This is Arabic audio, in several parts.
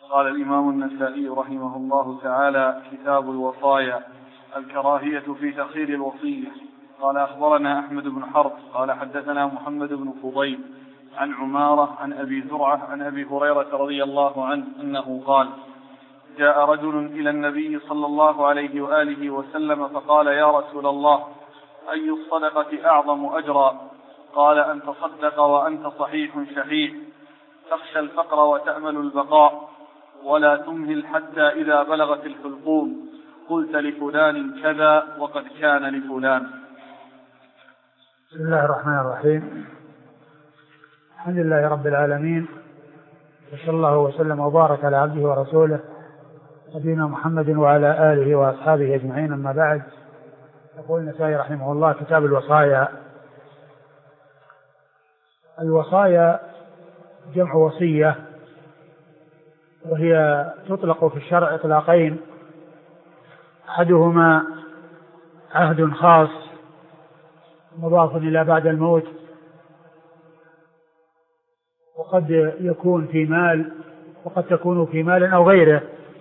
قال الإمام النسائي رحمه الله تعالى: كتاب الوصايا، الكراهية في تأخير الوصية. قال: أخبرنا أحمد بن حرب قال حدثنا محمد بن فضيل عن عمارة عن أبي زرعة عن أبي هريرة رضي الله عنه أنه قال: جاء رجل إلى النبي صلى الله عليه وآله وسلم فقال: يا رسول الله، أي الصدقة أعظم أجرا؟ قال: أن تصدق وأنت صحيح شحيح، تخشى الفقر وتأمل البقاء، ولا تمهل حتى إذا بلغت الحلقوم قلت لفلان كذا وقد كان لفلان. بسم الله الرحمن الرحيم. الحمد لله رب العالمين، وصلى الله وسلم وبارك على عبده ورسوله نبينا محمد وعلى آله وأصحابه أجمعين. أما بعد، يقول النسائي رحمه الله: كتاب الوصايا. الوصايا جمع وصية، وهي تطلق في الشرع إطلاقين: أحدهما عهد خاص مضاف إلى بعد الموت، وقد يكون في مال وقد تكون في مال أو غيره.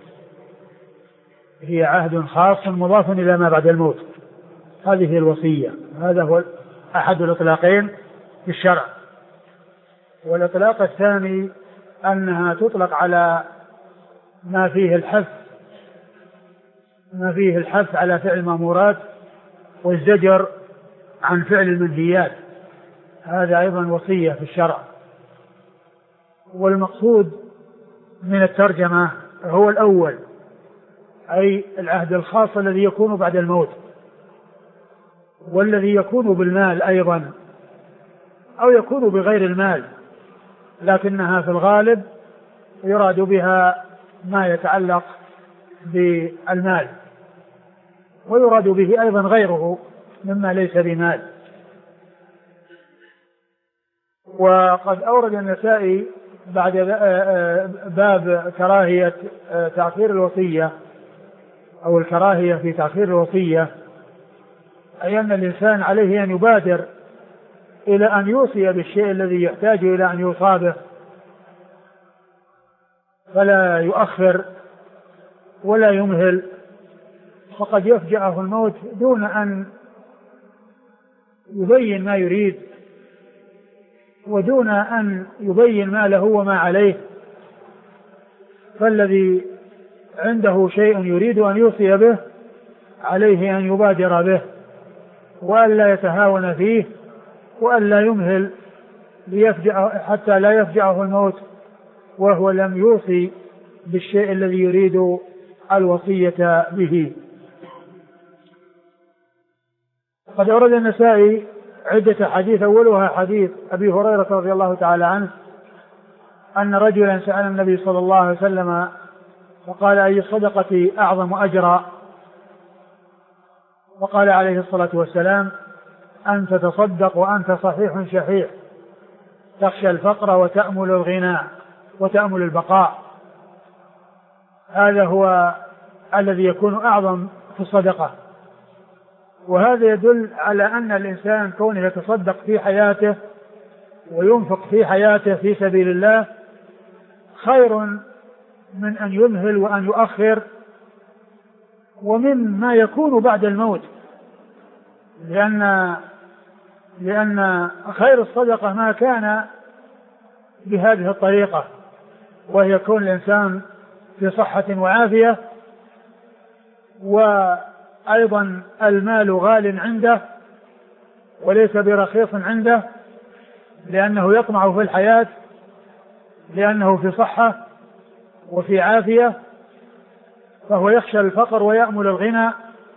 هي عهد خاص مضاف إلى ما بعد الموت، هذه الوصية. هذا هو أحد الإطلاقين في الشرع. والإطلاق الثاني أنها تطلق على ما فيه الحث على فعل المأمورات والزجر عن فعل المنهيات، هذا أيضا وصية في الشرع. والمقصود من الترجمة هو الأول، أي العهد الخاص الذي يكون بعد الموت، والذي يكون بالمال أيضا أو يكون بغير المال، لكنها في الغالب يراد بها ما يتعلق بالمال، ويراد به أيضا غيره مما ليس بمال. وقد أورد النسائي بعد باب كراهية تأخير الوصية، أو الكراهية في تأخير الوصية، أي أن الإنسان عليه أن يبادر إلى أن يوصي بالشيء الذي يحتاج إلى أن يوصى به، فلا يؤخر ولا يمهل، فقد يفجأه الموت دون أن يبين ما يريد ودون أن يبين ما له وما عليه. فالذي عنده شيء يريد أن يوصي به عليه أن يبادر به، وأن لا يتهاون فيه، وأن لا يمهل حتى لا يفجأه الموت وهو لم يوصي بالشيء الذي يريد الوصية به. قد أورد النسائي عدة حديث، أولها حديث أبي هريرة رضي الله تعالى عنه أن رجلا سأل النبي صلى الله عليه وسلم فقال: أي الصدقة أعظم أجرا؟ وقال عليه الصلاة والسلام: أن تتصدق وأنت صحيح شحيح، تخشى الفقر وتأمل الغنى وتأمل البقاء. هذا هو الذي يكون أعظم في الصدقة. وهذا يدل على أن الإنسان كونه يتصدق في حياته وينفق في حياته في سبيل الله خير من أن يمهل وأن يؤخر، ومما يكون بعد الموت، لأن خير الصدقة ما كان بهذه الطريقة، وهي كون الإنسان في صحة وعافية، وأيضا المال غال عنده وليس برخيص عنده، لأنه يطمع في الحياة، لأنه في صحة وفي عافية، فهو يخشى الفقر ويأمل الغنى.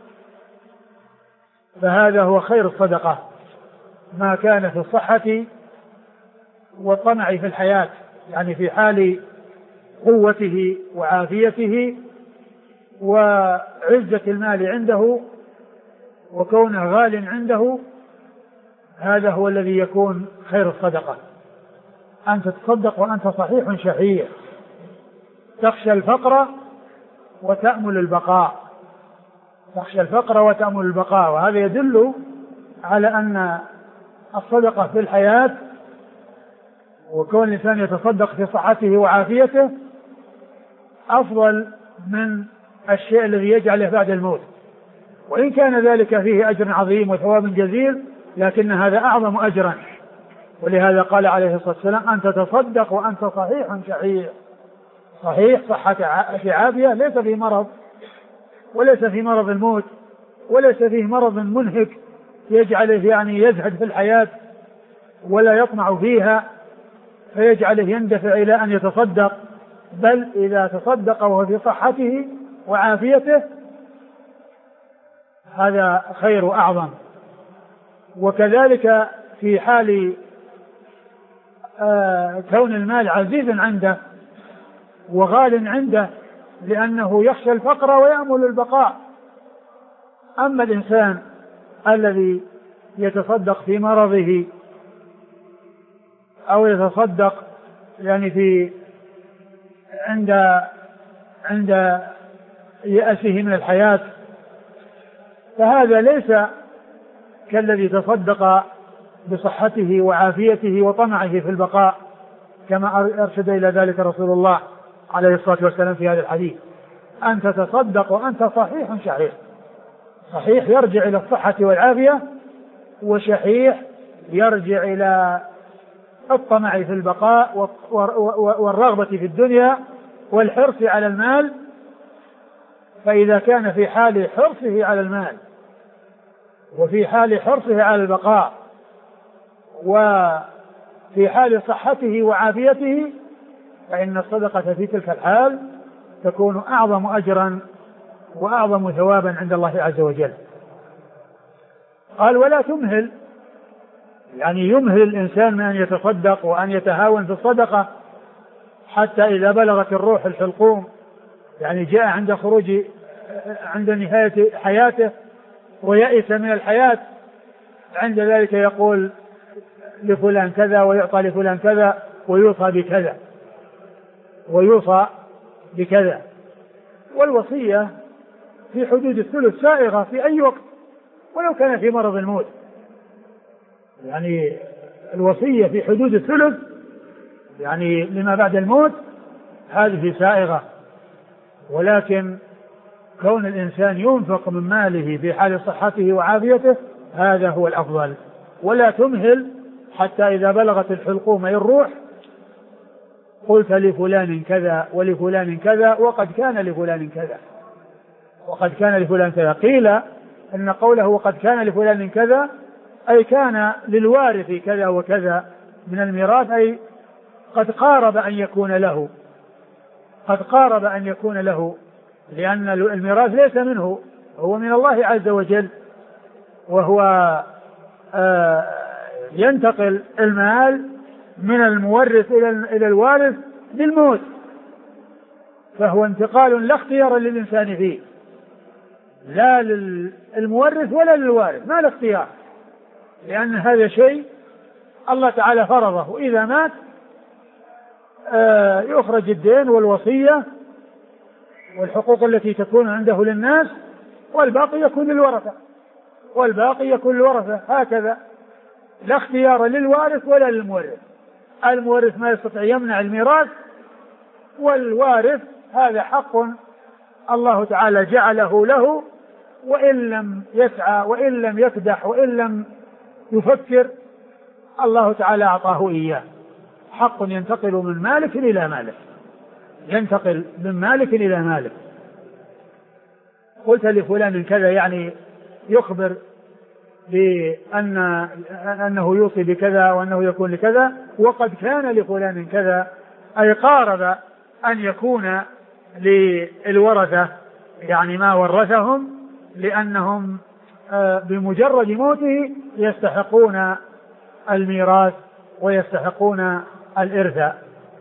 فهذا هو خير الصدقة، ما كان في الصحة والطمع في الحياة، يعني في حال قوته وعافيته وعزة المال عنده وكونه غال عنده، هذا هو الذي يكون خير الصدقة. أن تتصدق وأنت صحيح شحيح، تخشى الفقر وتأمل البقاء، تخشى الفقر وتأمل البقاء. وهذا يدل على أن الصدقة في الحياة وكون الإنسان يتصدق في صحته وعافيته أفضل من الشيء الذي يجعله بعد الموت، وإن كان ذلك فيه أجر عظيم وثواب جزيل لكن هذا أعظم أجرا. ولهذا قال عليه الصلاة والسلام أن تتصدق وأنت صحيح شحيح. صحيح صحة في عافية، ليس في مرض، وليس في مرض الموت، وليس فيه مرض منهك يجعله يعني يزهد في الحياة ولا يطمع فيها فيجعله يندفع إلى أن يتصدق، بل إذا تصدق وهو في صحته وعافيته هذا خير أعظم. وكذلك في حال كون المال عزيز عنده وغال عنده لأنه يخشى الفقر ويأمل البقاء. أما الإنسان الذي يتصدق في مرضه أو يتصدق يعني في عند يأسه من الحياة فهذا ليس كالذي تصدق بصحته وعافيته وطمعه في البقاء، كما أرشد إلى ذلك رسول الله عليه الصلاة والسلام في هذا الحديث: أن تتصدق وأنت صحيح شحيح. صحيح يرجع إلى الصحة والعافية، وشحيح يرجع إلى الطمع في البقاء والرغبة في الدنيا والحرص على المال. فإذا كان في حال حرصه على المال وفي حال حرصه على البقاء وفي حال صحته وعافيته فإن الصدقة في تلك الحال تكون أعظم أجرا وأعظم ثوابا عند الله عز وجل. قال: ولا تمهل، يعني يمهل الإنسان من أن يتصدق وأن يتهاون في الصدقة حتى إذا بلغت الروح الحلقوم، يعني جاء عند خروج عند نهاية حياته ويئس من الحياة، عند ذلك يقول لفلان كذا ويعطى لفلان كذا ويوصى بكذا ويوصى بكذا. والوصية في حدود الثلث سائغة في أي وقت ولو كان في مرض الموت، يعني الوصية في حدود الثلث يعني لما بعد الموت هذه سائغة. ولكن كون الإنسان ينفق من ماله في حال صحته وعافيته هذا هو الأفضل. ولا تمهل حتى إذا بلغت الحلقوم أي الروح قلت لفلان كذا ولفلان كذا وقد كان لفلان كذا وقد كان لفلان كذا. قيل أن قوله وقد كان لفلان كذا أي كان للوارث كذا وكذا من الميراث، أي قد قارب أن يكون له، قد قارب أن يكون له، لأن الميراث ليس منه، هو من الله عز وجل، وهو ينتقل المال من المورث إلى الوارث بالموت، فهو انتقال لا اختيار للإنسان فيه، لا للمورث ولا للوارث، ما له اختيار، لأن هذا شيء الله تعالى فرضه، إذا مات يخرج الدين والوصية والحقوق التي تكون عنده للناس والباقي يكون للورثة، والباقي يكون للورثة، هكذا لا اختيار للوارث ولا للمورث. المورث ما يستطيع يمنع الميراث، والوارث هذا حق الله تعالى جعله له، وإن لم يسعى وإن لم يكدح وإن لم يفكر الله تعالى أعطاه إياه. حق ينتقل من مالك إلى مالك، ينتقل من مالك إلى مالك. قلت لفلان كذا يعني يخبر بأنه يوصي بكذا وأنه يكون لكذا، وقد كان لفلان كذا أي قارب أن يكون للورثة يعني ما ورثهم، لأنهم بمجرد موته يستحقون الميراث ويستحقون الإرث.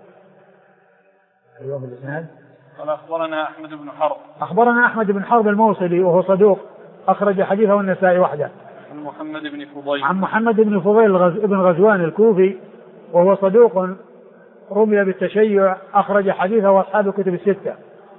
قال: أخبرنا أحمد بن حرب. أخبرنا أحمد بن حرب الموصلي وهو صدوق أخرج حديثه النسائي وحده. عن محمد بن فضيل. عن محمد بن فضيل بن غزوان الكوفي وهو صدوق رمي بالتشيع أخرج حديثه أصحاب الكتب الستة.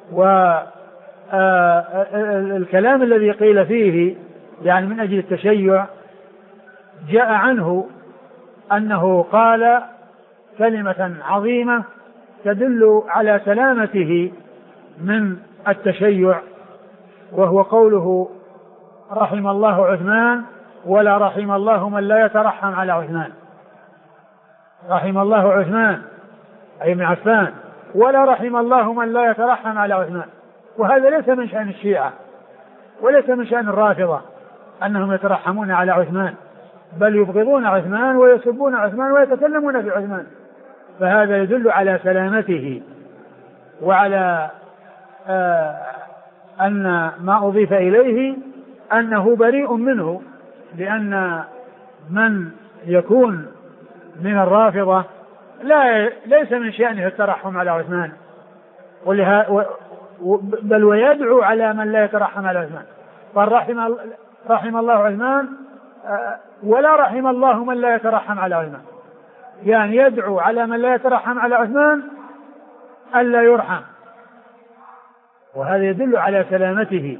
والكلام الذي قيل فيه يعني من أجل التشيع جاء عنه أنه قال كلمة عظيمة تدل على سلامته من التشيع، وهو قوله رحم الله عثمان ولا رحم الله من لا يترحم على عثمان. رحم الله عثمان أي ابن عفان، ولا رحم الله من لا يترحم على عثمان. وهذا ليس من شأن الشيعة وليس من شأن الرافضة أنهم يترحمون على عثمان، بل يبغضون عثمان ويسبون عثمان ويتكلمون في عثمان. فهذا يدل على سلامته وعلى أن ما أضيف إليه أنه بريء منه، لأن من يكون من الرافضة ليس من شأنه الترحم على عثمان، بل ويدعو على من لا يترحم على عثمان. رحم الله عثمان ولا رحم الله من لا يترحم على عثمان، يعني يدعو على من لا يترحم على عثمان ألا يرحم، وهذا يدل على سلامته.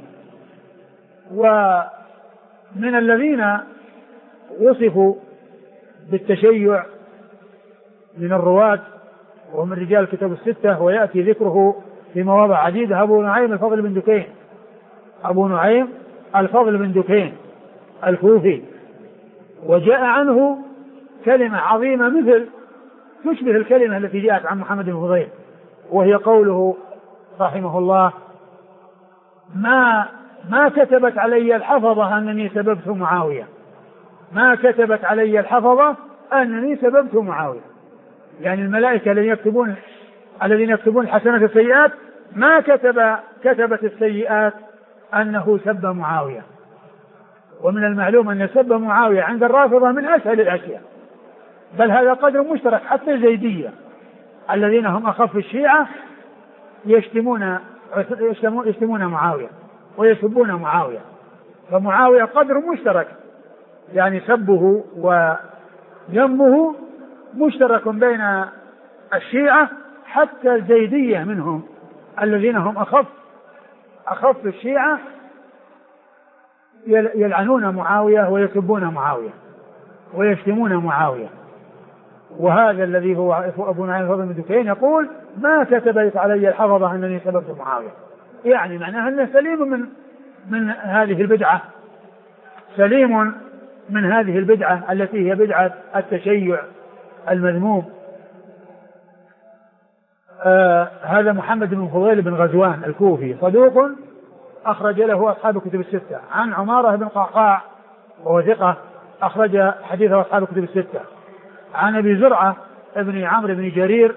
ومن الذين وصفوا بالتشيع من الرواة ومن رجال الكتب الستة ويأتي ذكره في مواضع عديدة أبو نعيم الفضل بن دكين، أبو نعيم الفضل بن دكين الكوفي، وجاء عنه كلمة عظيمة مثل تشبه الكلمة التي جاءت عن محمد بن فضيل، وهي قوله رحمه الله ما كتبت علي الحفظة أنني سببت معاوية، ما كتبت علي الحفظة أنني سببت معاوية. يعني الملائكة الذين يكتبون الحسنات السيئات ما كتبت السيئات أنه سب معاوية. ومن المعلوم أن سب معاوية عند الرافضة من أسهل الأشياء، بل هذا قدر مشترك. حتى الزيدية الذين هم أخف الشيعة يشتمون معاوية ويسبون معاوية، فمعاوية قدر مشترك، يعني سبه وذمه مشترك بين الشيعة حتى الزيدية منهم الذين هم أخف الشيعة يلعنون معاوية ويسبون معاوية ويشتمون معاوية. وهذا الذي هو أبو نعيم الفضل بن دكين يقول ما كتبت علي الحفظة أنني سببت معاوية، يعني معناها أنه سليم من هذه البدعة، سليم من هذه البدعة التي هي بدعة التشيع المذموم. هذا محمد بن فضيل بن غزوان الكوفي صدوق أخرج له أصحاب الكتب الستة. عن عمارة بن قعقاع وهو ثقة أخرج حديثه أصحاب الكتب الستة. عن أبي زرعة ابن عمرو بن جرير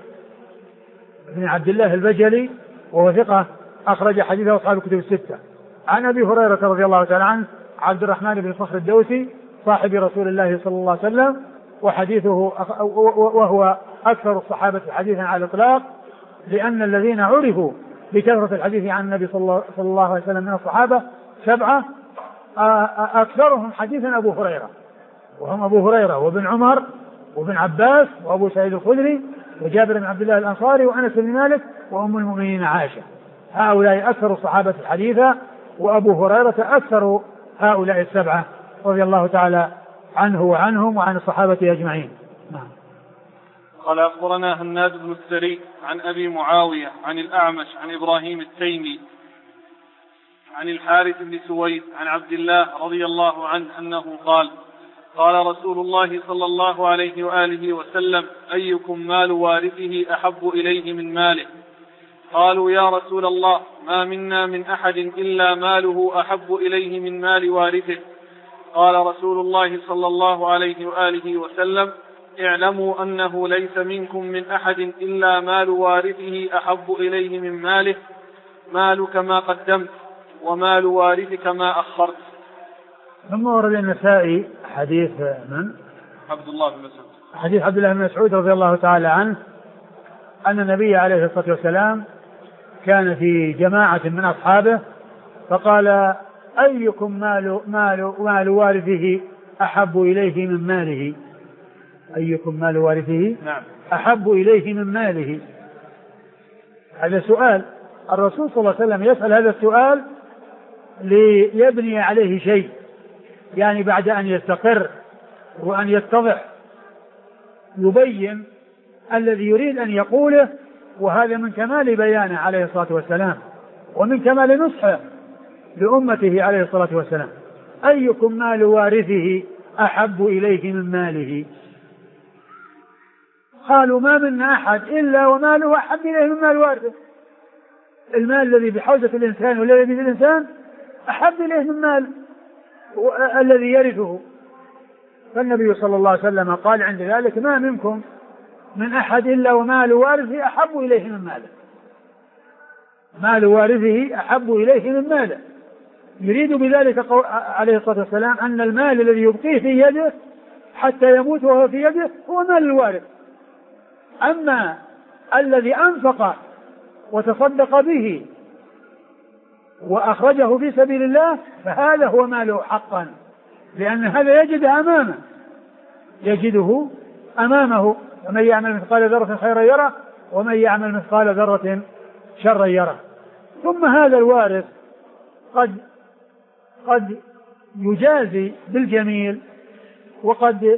بن عبد الله البجلي وهو ثقة أخرج حديثه أصحاب الكتب الستة. عن أبي هريرة رضي الله تعالى عنه عبد الرحمن بن صخر الدوسي صاحب رسول الله صلى الله عليه وسلم، وحديثه وهو أكثر الصحابة حديثا على الإطلاق، لأن الذين عرفوا بكثرة الحديث عن النبي صلى الله عليه وسلم من الصحابة 7 أكثرهم حديثا أبو هريرة، وهم أبو هريرة وابن عمر وابن عباس وأبو سعيد الخدري وجابر بن عبد الله الأنصاري وأنس بن مالك وأم المؤمنين عائشة. هؤلاء أكثر الصحابة حديثا، وأبو هريرة أكثر هؤلاء 7 رضي الله تعالى عنه وعنهم وعن الصحابة أجمعين. نعم. قال أخبرنا هناد بن السري عن أبي معاوية عن الأعمش عن إبراهيم التيمي عن الحارث بن سويد عن عبد الله رضي الله عنه أنه قال قال رسول الله صلى الله عليه وآله وسلم أيكم مال وارثه أحب إليه من ماله؟ قالوا يا رسول الله ما منا من أحد إلا ماله أحب إليه من مال وارثه. قال رسول الله صلى الله عليه وآله وسلم اعلموا أنه ليس منكم من أحد إلا مال وارثه أحب إليه من ماله، مالك ما قدمت ومال وارثك ما أخرت. ثم ورد النسائي حديث من؟ عبد الله بن مسعود، حديث عبد الله بن مسعود رضي الله تعالى عنه أن النبي عليه الصلاة والسلام كان في جماعة من أصحابه فقال أيكم مال وارثه أحب إليه من ماله؟ أيكم مال وارثه أحب إليه من ماله؟ هذا سؤال، الرسول صلى الله عليه وسلم يسأل هذا السؤال ليبني عليه شيء، يعني بعد أن يستقر وأن يتضح يبين الذي يريد أن يقوله، وهذا من كمال بيانه عليه الصلاة والسلام ومن كمال نصحه لأمته عليه الصلاة والسلام. أيكم مال وارثه أحب إليه من ماله؟ قالوا ما منا أحد إلا وماله أحب إليه من مال وارثه. المال الذي بحوزة الإنسان والذي في الإنسان أحب إليه من مال الذي يرثه. فالنبي صلى الله عليه وسلم قال عند ذلك ما منكم من أحد إلا ومال وارثه أحب إليه من ماله. مال وارثه أحب إليه من ماله. يريد بذلك عليه الصلاة والسلام أن المال الذي يبقيه في يده حتى يموت وهو في يده هو مال الوارث. أما الذي أنفق وتصدق به وأخرجه في سبيل الله فهذا هو ماله حقا، لأن هذا يجده أمامه. ومن يعمل مثقال ذرة خيرا يره ومن يعمل مثقال ذرة شرا يره. ثم هذا الوارث قد يجازي بالجميل، وقد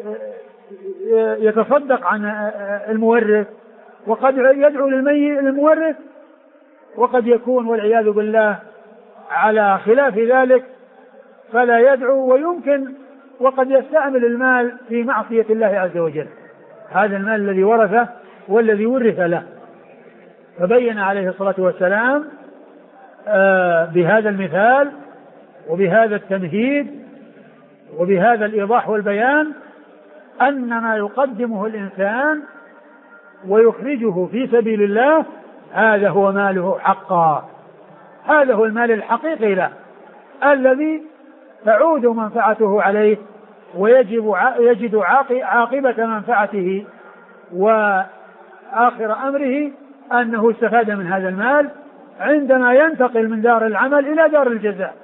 يتصدق عن المورث، وقد يدعو للمورث، وقد يكون والعياذ بالله على خلاف ذلك فلا يدعو، ويمكن وقد يستعمل المال في معصية الله عز وجل، هذا المال الذي ورثه والذي ورث له. فبين عليه الصلاة والسلام بهذا المثال وبهذا التمهيد وبهذا الإيضاح والبيان أن ما يقدمه الإنسان ويخرجه في سبيل الله هذا هو ماله حقا، هذا هو المال الحقيقي له الذي تعود منفعته عليه ويجد عاقبة منفعته وآخر أمره أنه استفاد من هذا المال عندما ينتقل من دار العمل إلى دار الجزاء،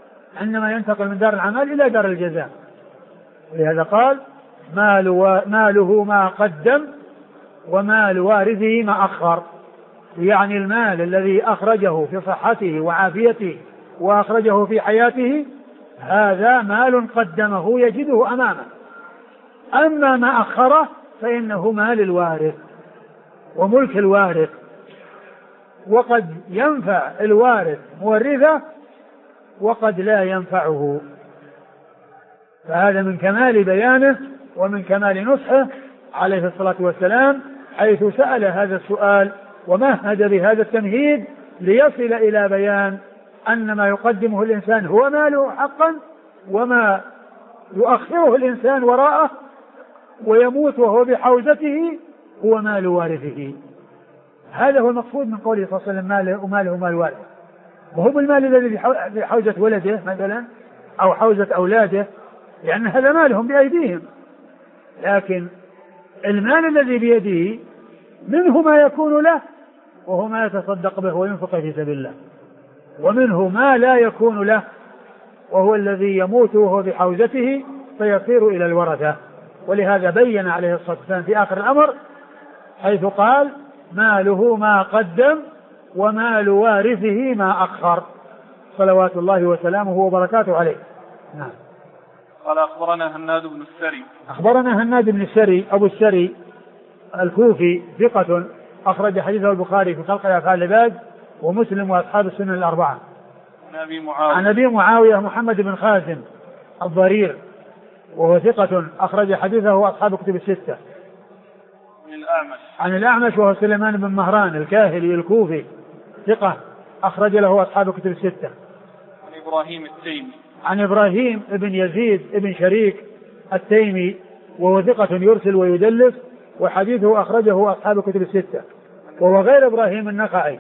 ولهذا قال ماله ما قدم ومال وارثه ما أخر. يعني المال الذي أخرجه في صحته وعافيته وأخرجه في حياته هذا مال قدمه يجده أمامه. أما ما أخره فإنه مال الوارث وملك الوارث، وقد ينفع الوارث مورثه وقد لا ينفعه. فهذا من كمال بيانه ومن كمال نصحه عليه الصلاة والسلام، حيث سأل هذا السؤال ومهد بهذا التمهيد ليصل إلى بيان أن ما يقدمه الإنسان هو ماله حقا، وما يؤخره الإنسان وراءه ويموت وهو بحوزته هو مال وارثه. هذا هو المقصود من قوله صلى الله عليه وسلم ماله مال وارث، وهو المال الذي بحوزة ولده مثلا أو حوزة أولاده، لأن هذا مالهم بأيديهم. لكن المال الذي بيده منه ما يكون له وهو ما يتصدق به وينفق في سبيل الله، ومنه ما لا يكون له وهو الذي يموت وهو بحوزته فيصير إلى الورثة. ولهذا بين عليه الصلاة والسلام في آخر الأمر حيث قال ماله ما قدم ومال وارثه ما أخر، صلوات الله وسلامه وبركاته عليه. نعم. قال أخبرنا هناد بن السري. أخبرنا هناد بن السري أبو السري الكوفي ثقة أخرج حديثه البخاري في خلق أفعال العباد ومسلم وأصحاب السنن الأربعة. عن أبي معاوية محمد بن خازم الضرير وهو ثقة أخرج حديثه أصحاب كتب الستة. عن الأعمش وهو سليمان بن مهران الكاهلي الكوفي ثقة أخرج له أصحاب كتب الستة. عن إبراهيم التيمي. عن إبراهيم بن يزيد بن شريك التيمي وهو ثقة يرسل ويدلس وحديثه أخرجه أصحاب كتب الستة. وهو غير إبراهيم النخعي،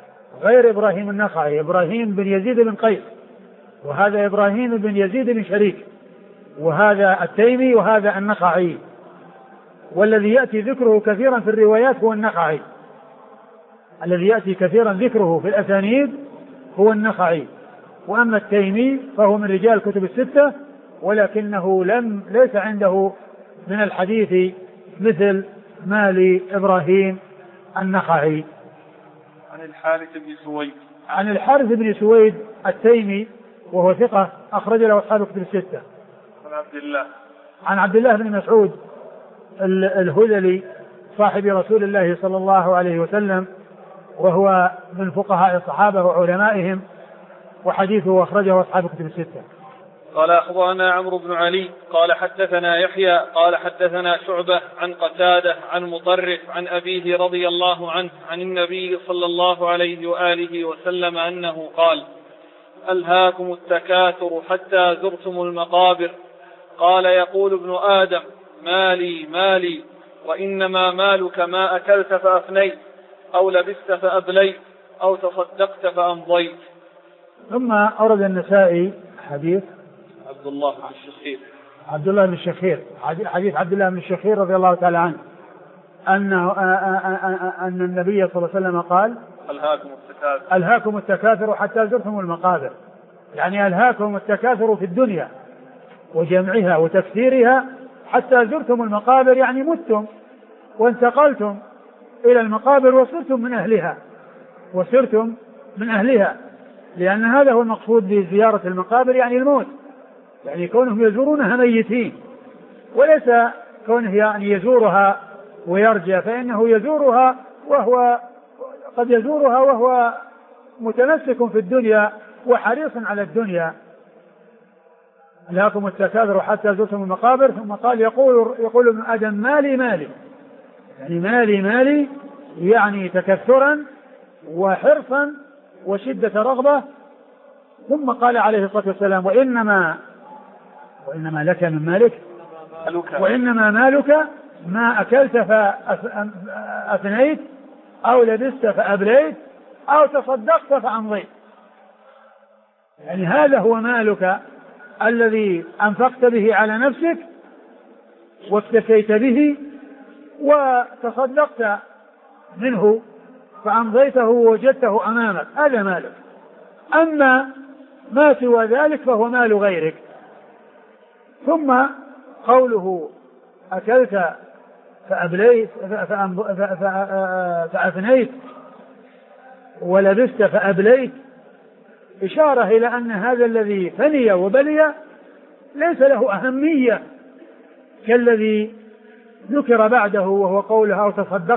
إبراهيم بن يزيد بن قيس، وهذا إبراهيم بن يزيد بن شريك، وهذا التيمي وهذا النخعي. والذي يأتي ذكره كثيرا في الروايات هو النخعي، الذي يأتي كثيرا ذكره في الأسانيد هو النخعي. وأما التيمي فهو من رجال كتب الستة ولكنه ليس عنده من الحديث مثل ما لإبراهيم النخعي. عن الحارث بن سويد التيمي وهو ثقة أخرج له أصحاب كتب الستة. عن عبد الله بن مسعود الهذلي صاحب رسول الله صلى الله عليه وسلم وهو من فقهاء الصحابة وعلمائهم، وحديثه أخرجه أصحاب الكتب الستة. قال أخبرنا عمرو بن علي قال حدثنا يحيى قال حدثنا شعبة عن قتادة عن مطرف عن أبيه رضي الله عنه عن النبي صلى الله عليه وآله وسلم أنه قال: ألهاكم التكاثر حتى زرتم المقابر. قال: يقول ابن آدم: مالي مالي، وإنما مالك ما أكلت فأفنيت، أو لبست فأبليت، أو تصدقت فأمضيت. ثم أورد النسائي حديث عبد الله بن الشخير حديث عبد الله بن الشخير رضي الله تعالى عنه أن النبي صلى الله عليه وسلم قال: ألهاكم التكاثر حتى زرتم المقابر. يعني ألهاكم التكاثر في الدنيا وجمعها وتكثيرها حتى زرتم المقابر، يعني متم وانتقلتم إلى المقابر وصرتم من أهلها، لأن هذا هو المقصود بزيارة المقابر، يعني الموت، يعني كونهم يزورونها ميتين، وليس كونه يعني يزورها ويرجع، فإنه يزورها قد يزورها وهو متمسك في الدنيا وحريص على الدنيا. ألهاكم التكاثر حتى زرتم المقابر. ثم قال: يقول ابن آدم: مالي مالي، يعني مالي يعني تكثرا وحرصا وشدة رغبة. ثم قال عليه الصلاة والسلام: وإنما لك من مالك، وإنما مالك ما أكلت فأفنيت، أو لبست فأبليت، أو تصدقت فأمضيت. يعني هذا هو مالك الذي أنفقت به على نفسك واكتفيت به وتصدقت منه فأمضيته ووجدته أمامك، هذا مالك. أما ما سوى ذلك فهو مال غيرك. ثم قوله: أكلت فأبليت فأفنيت، ولبست فأبليت، إشارة إلى أن هذا الذي فني وبلي ليس له أهمية كالذي ذكر بعده، وهو قوله: أو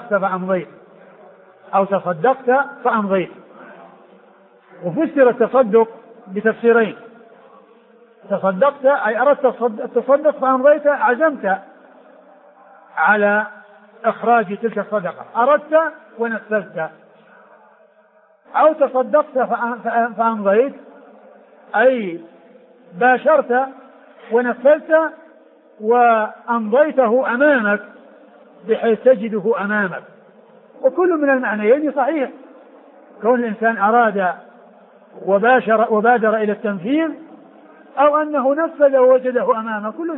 تصدقت فأمضيت. وفسر التصدق بتفسيرين: تصدقت أي أردت التصدق، فأمضيت عزمت على إخراج تلك الصدقة، أردت ونفذت. أو تصدقت فأمضيت أي باشرت ونفذت وأمضيته أمامك بحيث تجده أمامك. وكل من المعنيين صحيح، كون الإنسان أراد وبادر إلى التنفيذ، أو أنه نفذ ووجده أمامه، كل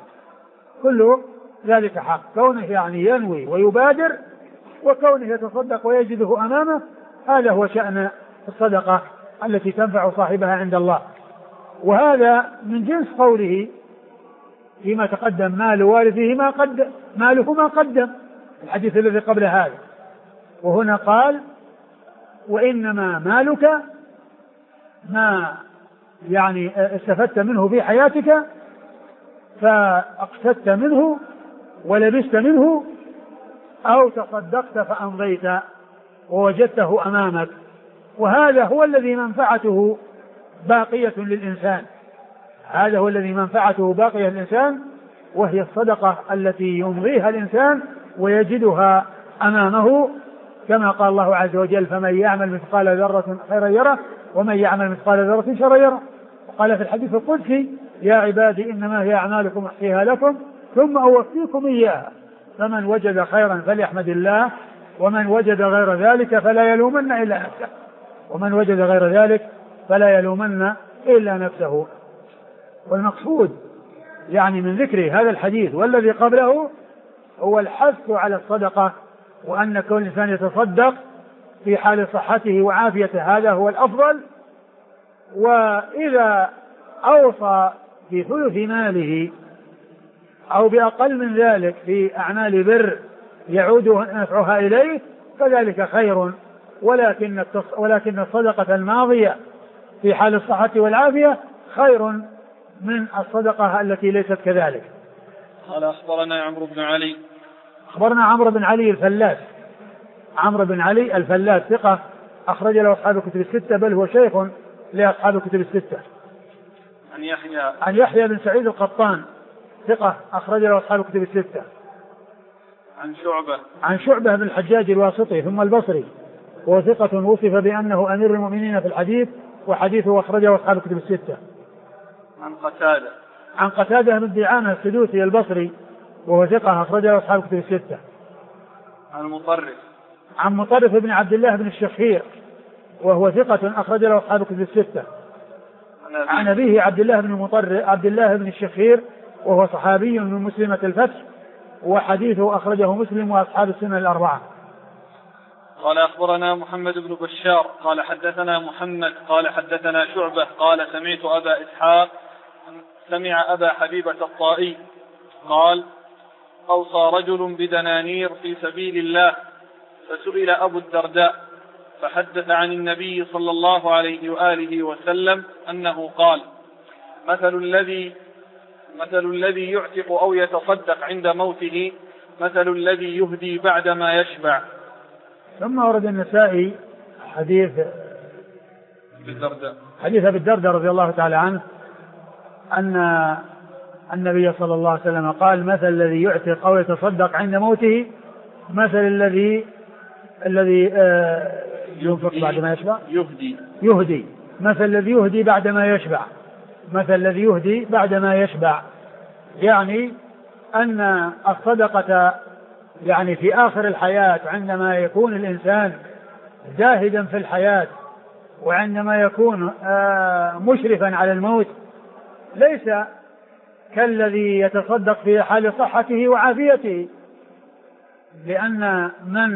ذلك حق. كونه يعني ينوي ويبادر، وكونه يتصدق ويجده أمامه، هذا هو شأن الصدقة التي تنفع صاحبها عند الله. وهذا من جنس قوله فيما تقدم: مال وارثه ماله ما قدم، الحديث الذي قبل هذا. وهنا قال: وإنما مالك ما يعني استفدت منه في حياتك فأقصدت منه ولبست منه، أو تصدقت فأمضيت ووجدته أمامك. وهذا هو الذي منفعته باقية للإنسان، وهي الصدقة التي يمضيها الإنسان ويجدها أمامه، كما قال الله عز وجل: فمن يعمل مثقال ذرة خيرا يره، ومن يعمل مثقال ذرة شرا يره. وقال في الحديث القدسي: يا عبادي إنما هي أعمالكم أحصيها لكم ثم أوفيكم إياها، فمن وجد خيرا فليحمد الله، ومن وجد غير ذلك فلا يلومن إلا نفسه. والمقصود يعني من ذكر هذا الحديث والذي قبله هو الحث على الصدقة، وأن كل إنسان يتصدق في حال صحته وعافيته، هذا هو الأفضل. وإذا أوصى في ثلث ماله أو بأقل من ذلك في أعمال بر يعود نفعها إليه فذلك خير، ولكن الصدقة الماضية في حال الصحة والعافية خير من الصدقة التي ليست كذلك. قال: أخبرنا عمرو بن علي الفلاس عمرو بن علي الفلاس ثقة أخرج له أصحاب الكتب الستة، بل هو شيخ لأصحاب الكتب الستة. عن يحيى بن سعيد القطان ثقة أخرج له أصحاب الكتب الستة. عن شعبة بن الحجاج الواسطي ثم البصري، وهو ثقة وصف بأنه أمير المؤمنين في الحديث، وحديثه أخرجه أصحاب الكتب الستة. عن قتادة بن دعامة السدوسي البصري، وهو ثقة أخرجه أصحاب الكتب الستة. عن مطرف بن عبد الله بن الشخير، وهو ثقة أخرج له أصحاب الكتب الستة. عن أبيه عبد الله بن الشخير، وهو صحابي من مسلمة الفتح، وحديثه أخرجه مسلم وأصحاب السنن الأربعة. قال أخبرنا محمد بن بشار قال حدثنا محمد قال حدثنا شعبة قال سمعت أبا إسحاق سمع أبا حبيبة الطائي قال أوصى رجل بدنانير في سبيل الله، فسئل أبو الدرداء فحدث عن النبي صلى الله عليه وآله وسلم أنه قال مثل الذي يعتق أو يتصدق عند موته مثل الذي يهدي بعدما يشبع. ثم ورد النسائي حديث أبي الدرداء رضي الله تعالى عنه أن النبي صلى الله عليه وسلم قال مثل الذي يعتق أو يتصدق عند موته مثل الذي ينفق بعد ما يشبع يهدي مثل الذي يهدي بعد ما يشبع يعني أن الصدقة يعني في آخر الحياة عندما يكون الإنسان زاهدا في الحياة وعندما يكون مشرفا على الموت ليس كالذي يتصدق في حال صحته وعافيته، لأن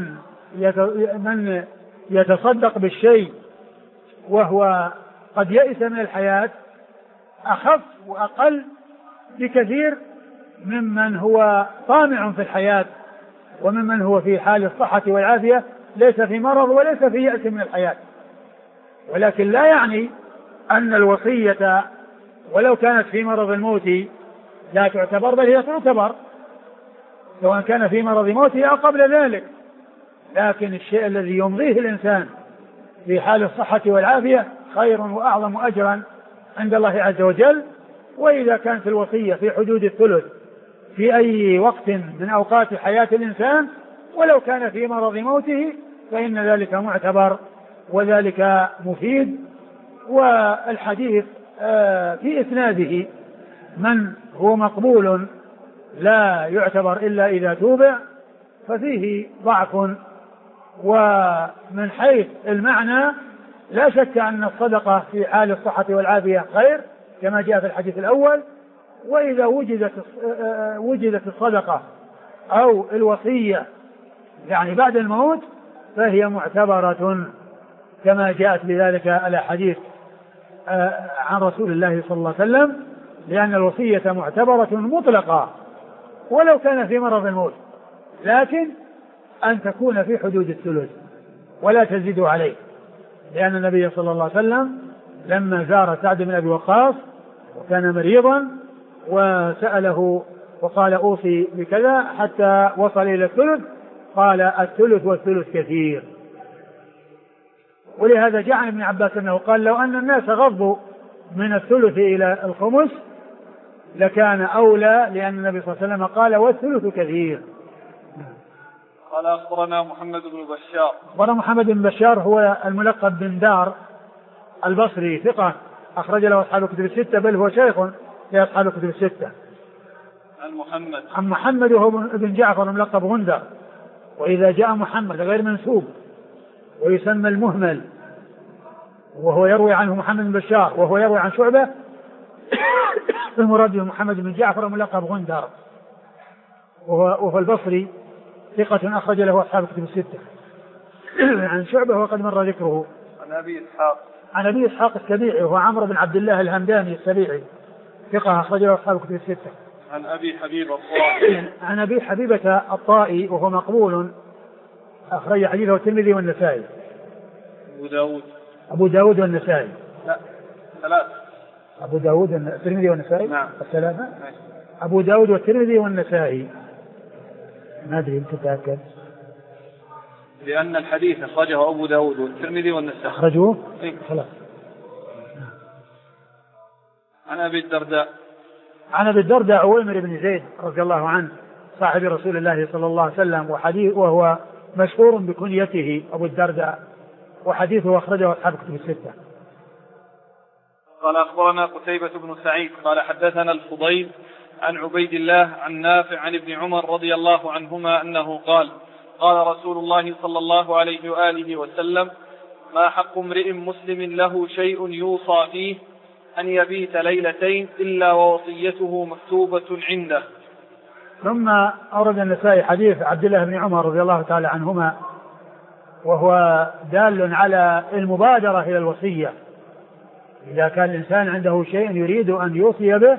من يتصدق بالشيء وهو قد يئس من الحياة أخف وأقل بكثير ممن هو طامع في الحياة وممن هو في حال الصحة والعافية ليس في مرض وليس في يأس من الحياة. ولكن لا يعني أن الوصية ولو كانت في مرض الموت لا تعتبر، بل هي تعتبر سواء كان في مرض موته أو قبل ذلك، لكن الشيء الذي يمضيه الإنسان في حال الصحة والعافية خير وأعظم أجرا عند الله عز وجل. وإذا كانت الوصية في حدود الثلث في أي وقت من أوقات حياة الإنسان ولو كان في مرض موته فإن ذلك معتبر وذلك مفيد. والحديث في إسناده من هو مقبول لا يعتبر إلا إذا توبع، ففيه ضعف. ومن حيث المعنى لا شك أن الصدقة في حال الصحة والعافية خير كما جاء في الحديث الأول، وإذا وجدت الصدقة أو الوصية يعني بعد الموت فهي معتبرة كما جاءت بذلك الأحاديث عن رسول الله صلى الله عليه وسلم، لأن الوصية معتبرة مطلقة ولو كان في مرض الموت، لكن أن تكون في حدود الثلث ولا تزيد عليه، لأن النبي صلى الله عليه وسلم لما زار سعد بن أبي وقاص وكان مريضا وسأله وقال أوصي بكذا حتى وصل إلى الثلث، قال الثلث والثلث كثير. ولهذا جاء عن ابن عباس أنه قال لو أن الناس غضوا من الثلث إلى الخمس لكان أولى، لأن النبي صلى الله عليه وسلم قال والثلث كثير. قال أخبرنا محمد بن بشار. أخبرنا محمد بن بشار هو الملقب بن دار البصري ثقة أخرج له أصحاب الكتب الستة، بل هو شيخ لأصحاب الكتب الستة. عن محمد وهو ابن جعفر الملقب غندر، وإذا جاء محمد غير منسوب ويسمى المهمل وهو يروي عنه محمد بن بشار وهو يروي عن شعبة المراد محمد بن جعفر الملقب غندر وهو البصري ثقة أخرج له أصحاب الكتب الستة. عن شعبة وقد مر ذكره. عن أبي إسحاق السبيعي وهو عمرو بن عبد الله الهمداني السبيعي ثقة أخرج له أصحاب الكتب الستة. عن أبي حبيبة الطائي وهو مقبول أخرج حديثه الترمذي والنسائي. أبو داود والنسائي. لا ثلاثة. أبو داود الترمذي والنسائي. نعم. الثلاثة. أبو داود والترمذي والنسائي. ما أدري أنت تتأكد. لأن الحديث أخرجه أبو داود والترمذي والنسائي. أخرجوه؟ خلاص. عن أبي الدرداء. عن أبي الدرداء عويمر بن زيد رضي الله عنه صاحب رسول الله صلى الله عليه وسلم، وهو مشهور بكنيته أبو الدرداء، وحديثه أخرجه أصحاب كتب الستة. قال أخبرنا قتيبة بن سعيد قال حدثنا الفضيل عن عبيد الله عن نافع عن ابن عمر رضي الله عنهما أنه قال قال رسول الله صلى الله عليه وآله وسلم: ما حق امرئ مسلم له شيء يوصى فيه أن يبيت ليلتين إلا ووصيته مكتوبة عنده. ثم أورد النسائي حديث عبد الله بن عمر رضي الله تعالى عنهما، وهو دال على المبادرة إلى الوصية. إذا كان الإنسان عنده شيء يريد أن يوصي به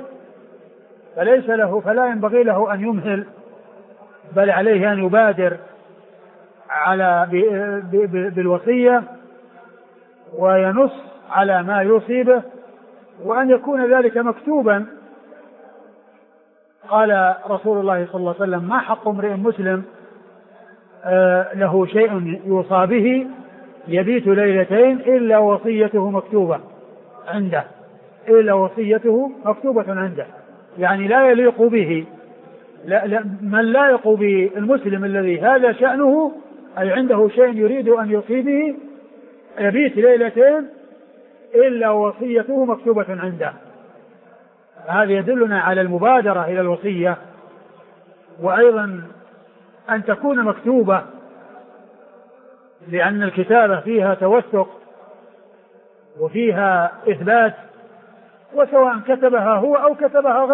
فلا ينبغي له أن يمهل، بل عليه أن يبادر بالوصية وينص على ما يوصي به، وأن يكون ذلك مكتوبا. قال رسول الله صلى الله عليه وسلم: ما حق امرئ مسلم له شيء يوصى به يبيت ليلتين إلا وصيته مكتوبة عنده، إلا وصيته مكتوبة عنده. يعني لا يليق به، من لا يليق بالمسلم الذي هذا شأنه، أي عنده شيء يريد أن يوصي به، يبيت ليلتين إلا وصيته مكتوبة عنده. هذا يدلنا على المبادرة إلى الوصية، وأيضا أن تكون مكتوبة، لأن الكتابة فيها توثق وفيها إثبات، وسواء كتبها هو أو كتبها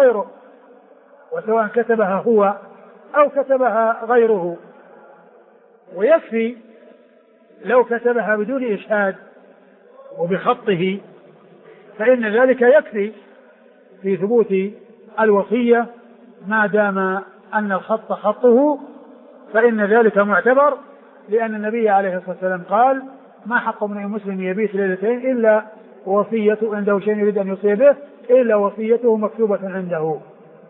غيره، ويكفي لو كتبها بدون إشهاد وبخطه فإن ذلك يكفي في ثبوت الوصية، ما دام أن الخط خطه فإن ذلك معتبر، لأن النبي عليه الصلاة والسلام قال: ما حق امرئ مسلم يبيت ليلتين إلا وصيته عنده شيء يريد أن يوصي به إلا وصيته مكتوبة عنده.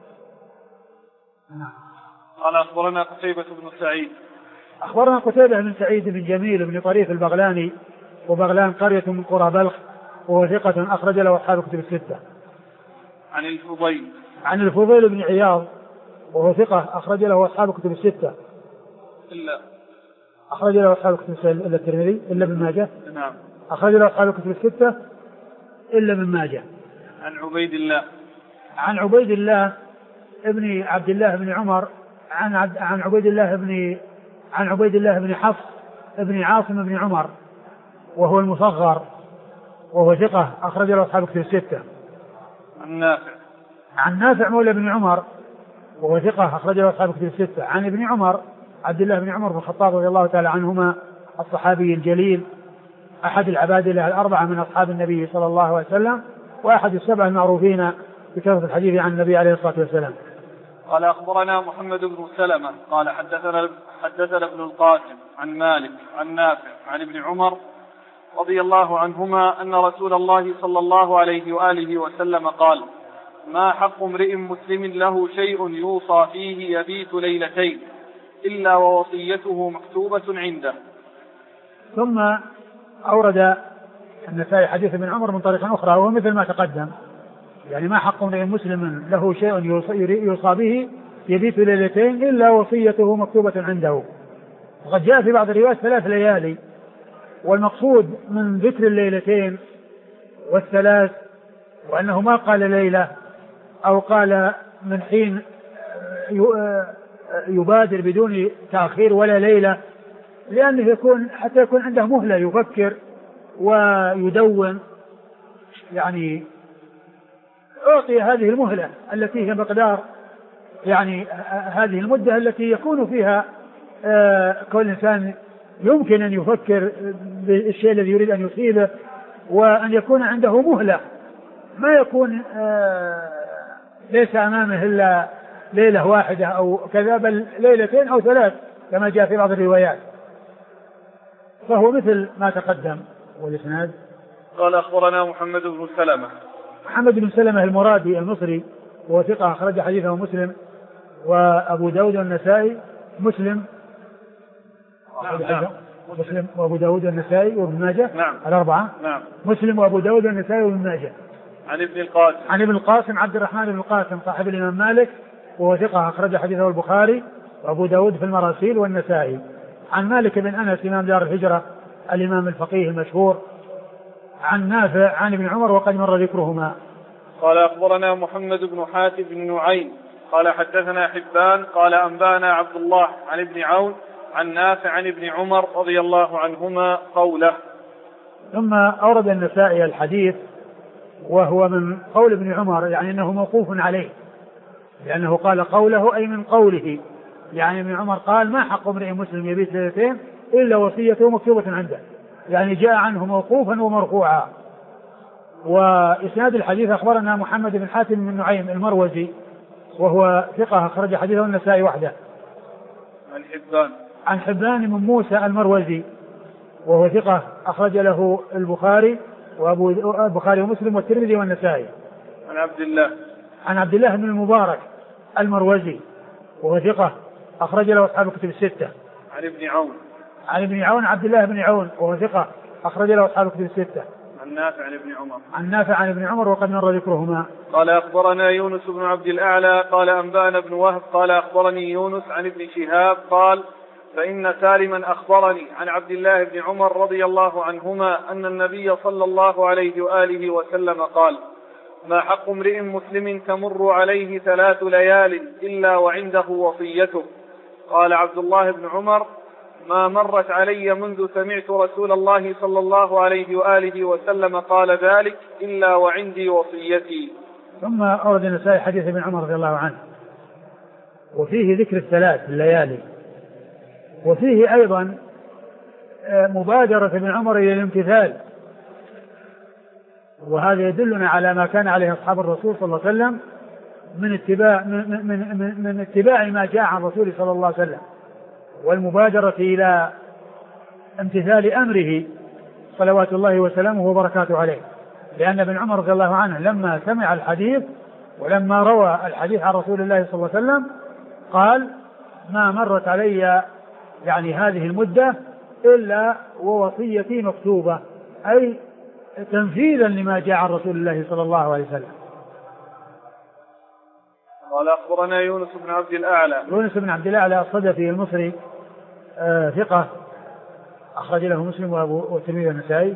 قال أخبرنا قتيبة بن سعيد. أخبرنا قتيبة بن سعيد بن جميل بن طريف البغلاني، وبغلان قرية من قرى بلخ، وهو ثقة أخرج له أصحاب كتب الستة. عن الفضيل بن عياض، وهو ثقة أخرج له أصحاب كتب الستة أخرج له أصحاب كتب الستة إلا الترمذي إلا ابن ماجه. نعم. أخرج له أصحاب كتب الستة إلا ابن ماجه. عن عبيد الله ابن عبد الله بن عمر عن عبيد الله بن حفص ابن عاصم بن عمر، وهو المصغر، وهو ثقة أخرج له أصحاب كتب الستة. عن نافع مولى بن عمر، وهو ثقة أخرج له أصحاب كتب الستة. عن ابن عمر عبد الله بن عمر بن الخطاب رضي الله تعالى عنهما، الصحابي الجليل، أحد العبادلة الأربعة من أصحاب النبي صلى الله عليه وسلم، وأحد السبع المعروفين بكثرة الحديث عن النبي عليه الصلاة والسلام. قال أخبرنا محمد بن سلمة قال حدثنا ابن القاسم عن مالك عن نافع عن ابن عمر رضي الله عنهما أن رسول الله صلى الله عليه وآله وسلم قال: ما حق امرئ مسلم له شيء يوصى فيه يبيت ليلتين إلا ووصيته مكتوبة عنده. ثم أورد النسائي حديث ابن عمر من طريق أخرى، وهو مثل ما تقدم، يعني ما حق امرئ مسلم له شيء يوصى به يبيت ليلتين إلا وصيته مكتوبة عنده. وقد جاء في بعض الروايات 3 ليالي، والمقصود من ذكر الليلتين والثلاث وأنه ما قال ليلة أو قال من حين يبادر بدون تأخير ولا ليلة، لأنه حتى يكون عنده مهلة يفكر ويدون، يعني أعطي هذه المهلة التي هي مقدار يعني هذه المدة التي يكون فيها كل إنسان يمكن أن يفكر بالشيء الذي يريد أن يصيبه، وأن يكون عنده مهلة، ما يكون ليس أمامه إلا ليلة واحدة أو كذا، بل ليلتين أو 3 كما جاء في بعض الروايات. فهو مثل ما تقدم. والإسناد قال أخبرنا محمد بن سلمة المرادي المصري، وهو ثقة أخرج حديثه مسلم وأبو داود والنسائي. مسلم مسلم وأبو داود والنسائي وابن ماجه. نعم. الأربعة. نعم. مسلم وأبو داود والنسائي وابن ماجه. عن ابن القاسم. عن ابن القاسم عبد الرحمن بن القاسم صاحب الإمام مالك وهو ثقة أخرج حديثه البخاري وأبو داود في المراسيل والنسائي. عن مالك بن أنس إمام دار الهجرة الإمام الفقيه المشهور. عن نافع عن ابن عمر وقد مر ذكرهما. قال أخبرنا محمد بن حاتم بن نعيم قال حدثنا حبان قال أنبانا عبد الله عن ابن عون عن نافع عن ابن عمر رضي الله عنهما قوله. ثم أورد النسائي الحديث وهو من قول ابن عمر يعني أنه موقوف عليه لأنه قال قوله أي من قوله يعني ابن عمر قال ما حق امرئ مسلم يبيت ليلتين إلا وصيته مكتوبة عنده يعني جاء عنه موقوفا ومرفوعا. وإسناد الحديث أخبرنا محمد بن حاتم بن نعيم المروزي وهو ثقة أخرج حديثه النسائي وحده. عن حبان بن موسى المروزي وهو ثقة أخرج له البخاري البخاري ومسلم والترمذي والنسائي. عن عبد الله بن المبارك المروزي وهو ثقة أخرج له أصحاب الكتب الستة. عن ابن عون عبد الله بن عون وهو ثقة أخرج له أصحاب الكتب الستة. عن نافع عن ابن عمر وقد مر ذكرهما. قال أخبرنا يونس بن عبد الأعلى قال أنبانا بن وهب قال أخبرني يونس عن ابن شهاب قال فإن سالما أخبرني عن عبد الله بن عمر رضي الله عنهما أن النبي صلى الله عليه وآله وسلم قال ما حق امرئ مسلم تمر عليه 3 ليال إلا وعنده وصيته. قال عبد الله بن عمر ما مرت علي منذ سمعت رسول الله صلى الله عليه وآله وسلم قال ذلك إلا وعندي وصيتي. ثم أورد النسائي حديث ابن عمر رضي الله عنه وفيه ذكر 3 الليالي وفيه أيضا مبادرة ابن عمر إلى الامتثال وهذا يدلنا على ما كان عليه أصحاب الرسول صلى الله عليه وسلم من اتباع ما جاء عن رسوله صلى الله عليه وسلم والمبادرة إلى امتثال أمره صلوات الله وسلامه وبركاته عليه. لأن ابن عمر رضي الله عنه لما سمع الحديث ولما روى الحديث عن رسول الله صلى الله عليه وسلم قال ما مرت علي يعني هذه المدة إلا ووصيتي مكتوبة أي تنفيذا لما جاء عن رسول الله صلى الله عليه وسلم. قال أخبرنا يونس بن عبد الأعلى. يونس بن عبد الأعلى الصدفي المصري ثقة أخرج له مسلم والترمذي والنسائي.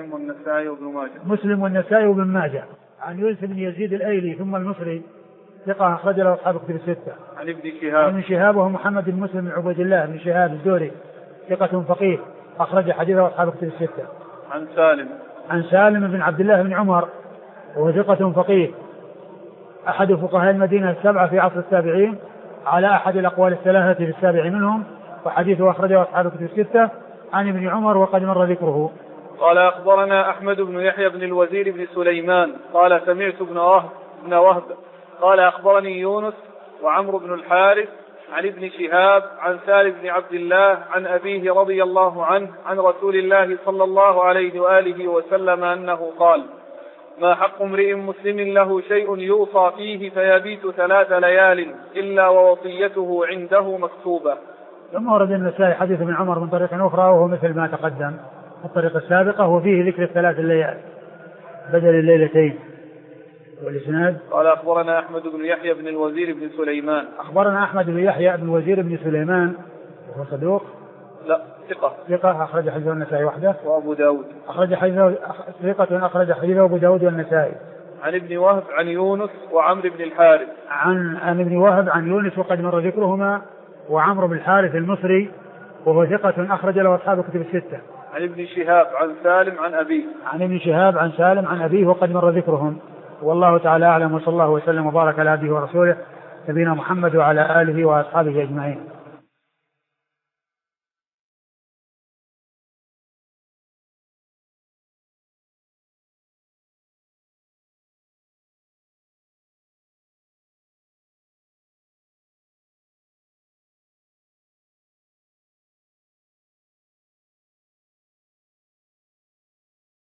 مسلم والنسائي وابن ماجه. عن يونس بن يزيد الأيلي ثم المصري ثقة أخرج له أصحاب الكتب الستة. عن ابن شهاب وهو محمد بن مسلم بن عبيد الله بن شهاب الزهري ثقة فقيه أخرج حديثه أصحاب الكتب الستة. عن سالم بن عبد الله بن عمر وهو ثقة فقيه أحد فقهاء المدينة 7 في عصر التابعين على أحد الأقوال 3 في السابع منهم وحديثه أخرجه أصحاب الكتب الستة. عن ابن عمر وقد مر ذكره. قال أخبرنا أحمد بن يحيى بن الوزير بن سليمان قال سمعت ابن وهب قال أخبرني يونس وعمرو بن الحارث عن ابن شهاب عن سالم بن عبد الله عن أبيه رضي الله عنه عن رسول الله صلى الله عليه وآله وسلم أنه قال ما حق امرئ مسلم له شيء يوصى فيه فيبيت 3 ليال إلا ووصيته عنده مكتوبة. ثم ورد النسائي حديث ابن عمر من طريق أخرى وهو مثل ما تقدم الطريقة السابقة وفيه ذكر 3 الليال بدل الليلتين. والإسناد قال أخبرنا أحمد بن يحيى بن الوزير بن سليمان. أخبرنا أحمد بن يحيى بن الوزير بن سليمان وهو صدوق لا ثقة أخرج حديثه النسائي وحده. وأبو داود أخرج حديثه ثقة أخرج حديثه أبو داود والنسائي. عن ابن وهب عن يونس وعمرو بن الحارث. عن ابن وهب عن يونس وقد مر ذكرهما وعمرو بن الحارث المصري وهو ثقة أخرج له أصحاب الكتب الستة. عن ابن شهاب عن سالم عن أبيه. عن ابن شهاب عن سالم عن أبيه وقد مر ذكرهم. والله تعالى أعلم وصلى الله وسلم وبارك على عبده ورسوله نبينا محمد وعلى آله وأصحابه أجمعين.